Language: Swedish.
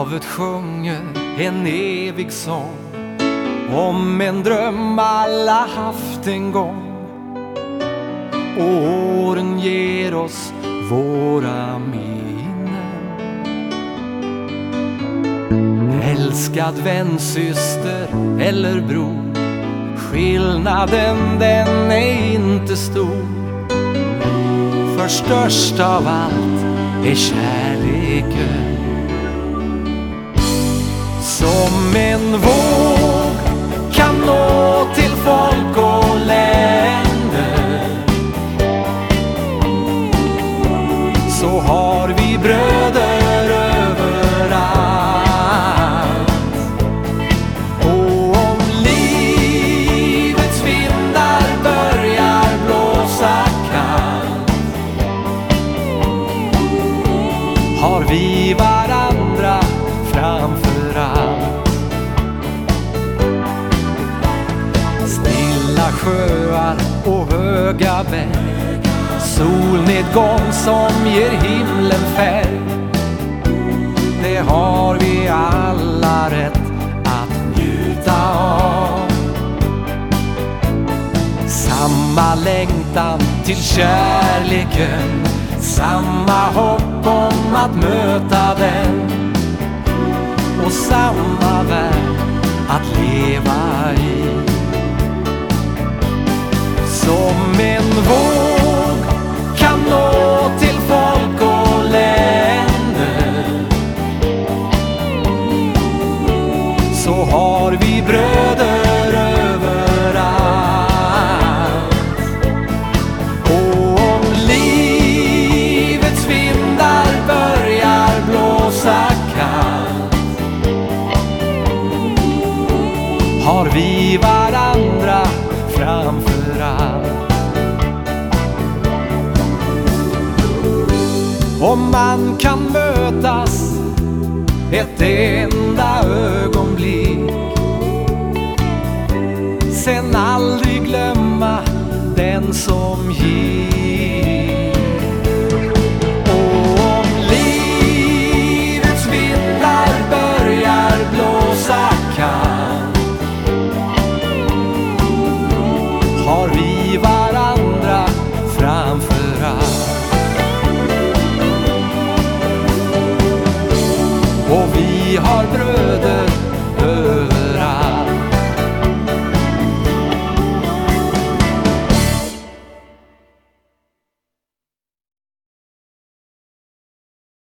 Havet sjunger en evig sång om en dröm alla haft en gång. Och åren ger oss våra minnen. Älskad vän, syster eller bror, skillnaden den är inte stor. För störst av allt är kärleken. Som en våg kan nå till folk och länder, så har vi bröder överallt. Och om livets vindar börjar blåsa kallt, har vi varandra framför allt. Stilla sjöar och höga berg, solnedgång som ger himlen färg, det har vi alla rätt att njuta av. Samma längtan till kärleken, samma hopp om att möta den, och samma värld att leva i. Som en våg kan nå till folk och länder, så har vi bröder överallt. Och om livets vindar börjar blåsa kallt, har vi varandra framför allt. Om man kan mötas ett enda ögonblick, sen aldrig glömma den som gick.